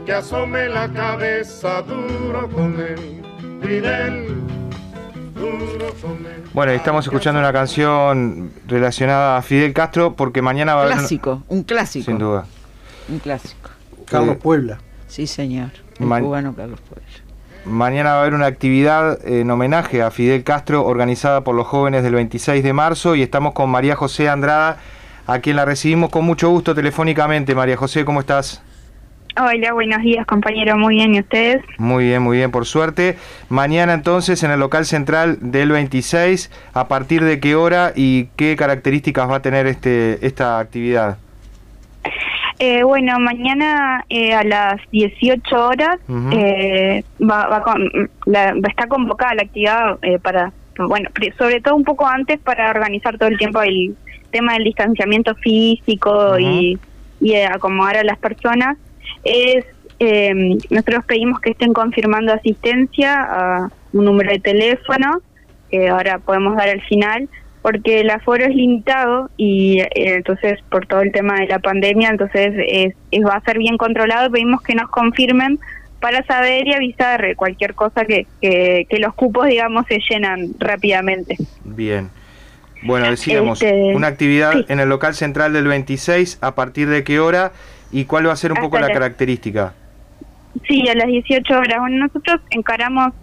que asome la cabeza duro con él, Fidel, duro con él. Bueno, estamos escuchando una canción relacionada a Fidel Castro porque mañana va a haber... Un clásico. Sin duda. Un clásico. Carlos Puebla. Sí, señor. El cubano Carlos Puebla. Mañana va a haber una actividad en homenaje a Fidel Castro organizada por los jóvenes del 26 de marzo y estamos con María José Andrada, a quien la recibimos con mucho gusto telefónicamente. María José, ¿cómo estás? Hola, buenos días, compañero. Muy bien, ¿y ustedes? Muy bien, por suerte. Mañana entonces en el local central del 26, ¿a partir de qué hora y qué características va a tener esta actividad? Bueno, mañana a las 18 horas está convocada la actividad sobre todo un poco antes para organizar todo el tiempo el tema del distanciamiento físico y acomodar a las personas. Nosotros pedimos que estén confirmando asistencia a un número de teléfono que ahora podemos dar al final, porque el aforo es limitado y entonces por todo el tema de la pandemia, entonces va a ser bien controlado. Pedimos que nos confirmen para saber y avisar cualquier cosa que los cupos, digamos, se llenan rápidamente. Bien. Bueno, decíamos, una actividad en el local central del 26, ¿a partir de qué hora y cuál va a ser un poco la característica? Sí, a las 18 horas. Bueno, nosotros encaramos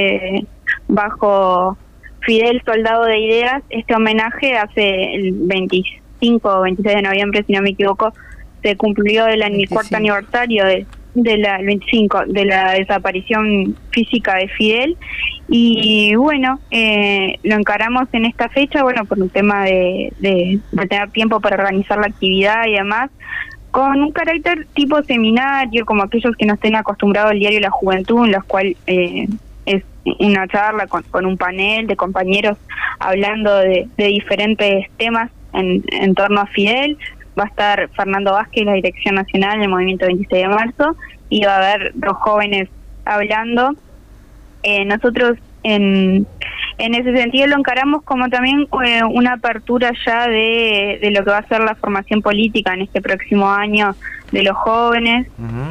bajo Fidel, soldado de ideas, este homenaje hace el 25 o 26 de noviembre, si no me equivoco, se cumplió el cuarto aniversario el 25 de la desaparición física de Fidel, y bueno, lo encaramos en esta fecha, bueno, por un tema de tener tiempo para organizar la actividad y demás, con un carácter tipo seminario, como aquellos que no estén acostumbrados al diario La Juventud, en los cuales es una charla con un panel de compañeros hablando de diferentes temas en torno a Fidel. Va a estar Fernando Vázquez, la Dirección Nacional del Movimiento 26 de Marzo, y va a haber 2 jóvenes hablando. Nosotros en ese sentido lo encaramos como también una apertura ya de lo que va a ser la formación política en este próximo año de los jóvenes.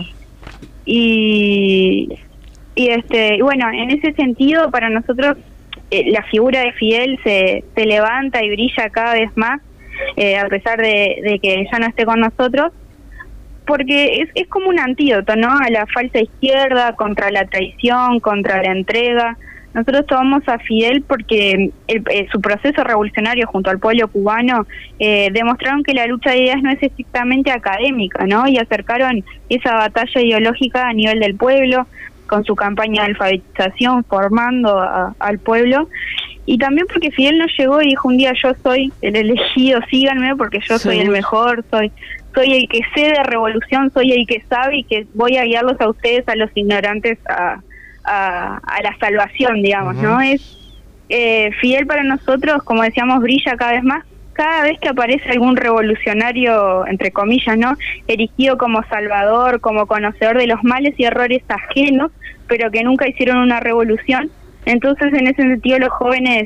Y bueno, en ese sentido para nosotros la figura de Fidel se levanta y brilla cada vez más, a pesar de que ya no esté con nosotros, porque es como un antídoto, ¿no?, a la falsa izquierda, contra la traición, contra la entrega. Nosotros tomamos a Fidel porque su proceso revolucionario junto al pueblo cubano demostraron que la lucha de ideas no es estrictamente académica, ¿no?, y acercaron esa batalla ideológica a nivel del pueblo, con su campaña de alfabetización, formando al pueblo, y también porque Fidel no llegó y dijo un día: yo soy el elegido, síganme porque yo soy el mejor, soy el que sé de revolución, soy el que sabe y que voy a guiarlos a ustedes, a los ignorantes, a la salvación, digamos, ¿no? Fidel para nosotros, como decíamos, brilla cada vez más, cada vez que aparece algún revolucionario, entre comillas, ¿no?, erigido como salvador, como conocedor de los males y errores ajenos, pero que nunca hicieron una revolución. Entonces, en ese sentido, los jóvenes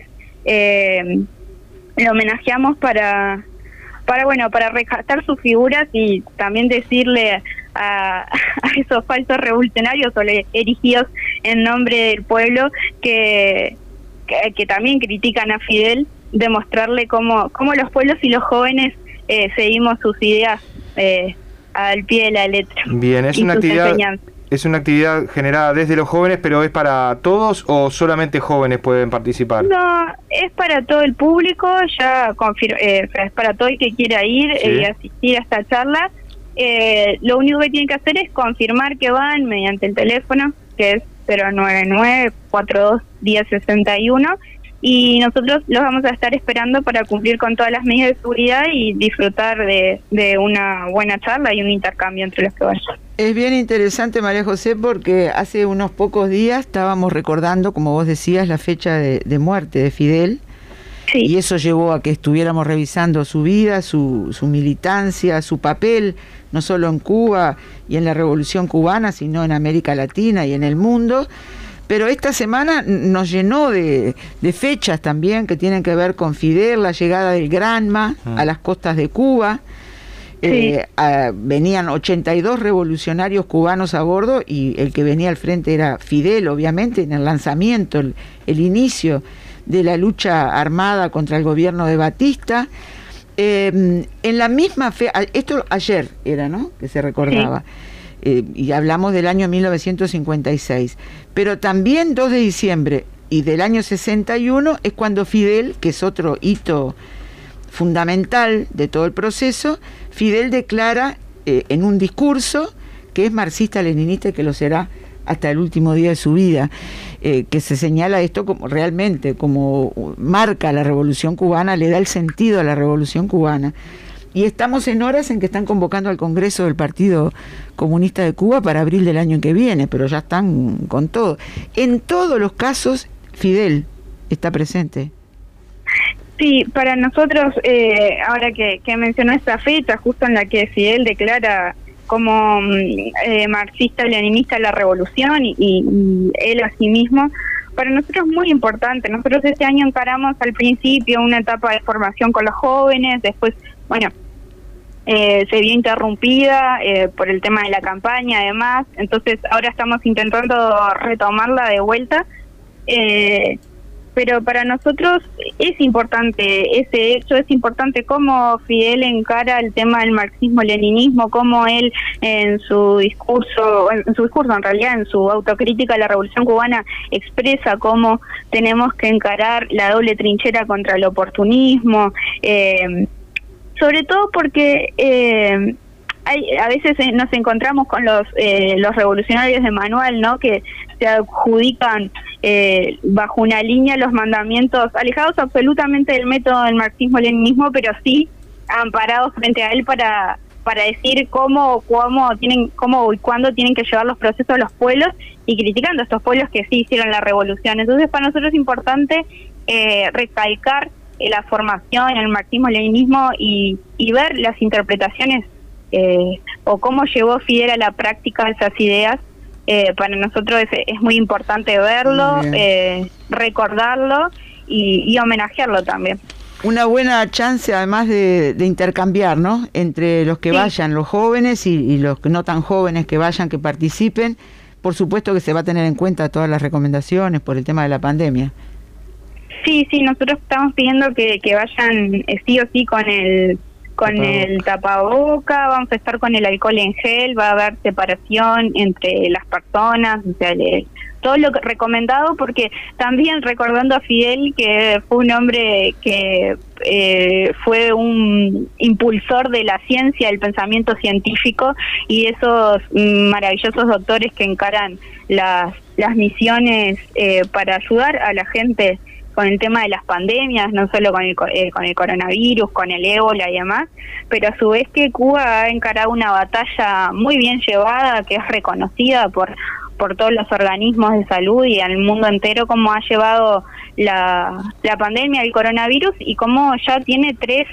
lo homenajeamos para rescatar sus figuras y también decirle a esos falsos revolucionarios o erigidos en nombre del pueblo que también critican a Fidel, demostrarle cómo los pueblos y los jóvenes seguimos sus ideas al pie de la letra. Bien, es una actividad generada desde los jóvenes, pero ¿es para todos o solamente jóvenes pueden participar? No, es para todo el público, es para todo el que quiera ir y asistir a esta charla. Lo único que tienen que hacer es confirmar que van mediante el teléfono, que es 099-42-1061, y nosotros los vamos a estar esperando para cumplir con todas las medidas de seguridad y disfrutar de una buena charla y un intercambio entre los que vayan. Es bien interesante, María José, porque hace unos pocos días estábamos recordando, como vos decías, la fecha de muerte de Fidel. Sí. Y eso llevó a que estuviéramos revisando su vida, su militancia, su papel, no solo en Cuba y en la Revolución Cubana, sino en América Latina y en el mundo. Pero esta semana nos llenó de fechas también que tienen que ver con Fidel, la llegada del Granma a las costas de Cuba. venían 82 revolucionarios cubanos a bordo y el que venía al frente era Fidel, obviamente, en el lanzamiento, el inicio de la lucha armada contra el gobierno de Batista. En la misma fe, esto ayer era, ¿no?, que se recordaba, y hablamos del año 1956, pero también 2 de diciembre y del año 61 es cuando Fidel, que es otro hito fundamental de todo el proceso, Fidel declara en un discurso que es marxista-leninista y que lo será hasta el último día de su vida, que se señala esto como realmente, como marca la Revolución Cubana, le da el sentido a la Revolución Cubana. Y estamos en horas en que están convocando al Congreso del Partido Comunista de Cuba para abril del año que viene, pero ya están con todo. En todos los casos, Fidel está presente. Sí, para nosotros, ahora que mencionó esta fecha, justo en la que Fidel declara como marxista-leninista la revolución y él a sí mismo, para nosotros es muy importante. Nosotros este año encaramos al principio una etapa de formación con los jóvenes, después, bueno, se vio interrumpida por el tema de la campaña, además, entonces ahora estamos intentando retomarla de vuelta. Pero para nosotros es importante ese hecho, es importante cómo Fidel encara el tema del marxismo-leninismo, cómo él en su discurso en realidad, en su autocrítica a la Revolución Cubana, expresa cómo tenemos que encarar la doble trinchera contra el oportunismo, sobre todo porque a veces nos encontramos con los revolucionarios de manual, ¿no?, que se adjudican bajo una línea los mandamientos alejados absolutamente del método del marxismo-leninismo, pero sí amparados frente a él para decir cómo y cuándo tienen que llevar los procesos a los pueblos, y criticando a estos pueblos que sí hicieron la revolución. Entonces para nosotros es importante recalcar la formación en el marxismo-leninismo y ver las interpretaciones o cómo llevó Fidel a la práctica esas ideas. Para nosotros es muy importante verlo, recordarlo y homenajearlo también. Una buena chance además de intercambiar, ¿no?, entre los que vayan, los jóvenes y los no tan jóvenes que vayan, que participen. Por supuesto que se va a tener en cuenta todas las recomendaciones por el tema de la pandemia. Sí, nosotros estamos pidiendo que vayan sí o sí con el tapaboca, vamos a estar con el alcohol en gel, va a haber separación entre las personas, o sea, todo lo recomendado, porque también recordando a Fidel, que fue un hombre que fue un impulsor de la ciencia, del pensamiento científico, y esos maravillosos doctores que encaran las misiones para ayudar a la gente con el tema de las pandemias, no solo con el coronavirus, con el ébola y demás, pero a su vez que Cuba ha encarado una batalla muy bien llevada, que es reconocida por todos los organismos de salud y al mundo entero, cómo ha llevado la pandemia del coronavirus, y cómo ya tiene tres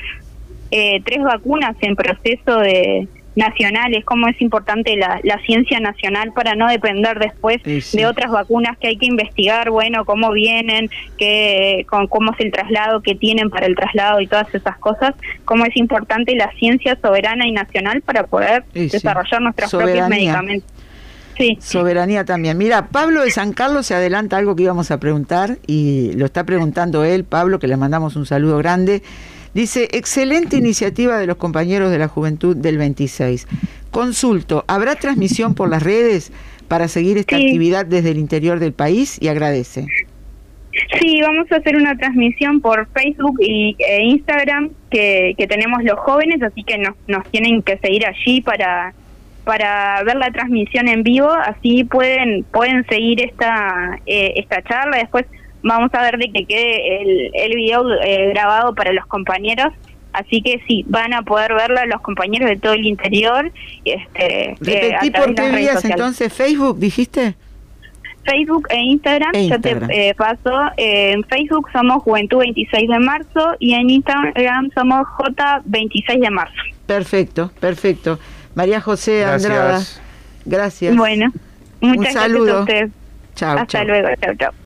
vacunas en proceso nacionales, cómo es importante la ciencia nacional para no depender después de otras vacunas que hay que investigar, bueno, cómo vienen, cómo es el traslado que tienen para el traslado y todas esas cosas, cómo es importante la ciencia soberana y nacional para poder desarrollar nuestros propios medicamentos. Soberanía también. Mira, Pablo de San Carlos se adelanta algo que íbamos a preguntar y lo está preguntando él, Pablo, que le mandamos un saludo grande. Dice, excelente iniciativa de los compañeros de la Juventud del 26. Consulto, ¿habrá transmisión por las redes para seguir esta actividad desde el interior del país? Y agradece. Sí, vamos a hacer una transmisión por Facebook e Instagram que tenemos los jóvenes, así que nos tienen que seguir allí para ver la transmisión en vivo, así pueden seguir esta charla. Después vamos a ver de que quede el video grabado para los compañeros, así que sí, van a poder verlo los compañeros de todo el interior. Repetí por qué vías entonces, Facebook, dijiste. Facebook e Instagram. Yo te paso. En Facebook somos Juventud 26 de marzo y en Instagram somos J26 de marzo. Perfecto. María José Andrada, gracias. Bueno, muchas gracias a ustedes. Chao. Hasta luego. Chao.